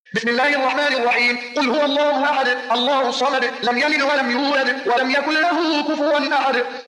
بسم الله الرحمن الرحيم. قل هو الله أحد الله الصمد لم يلد ولم يولد ولم يكن له كفوا أحد.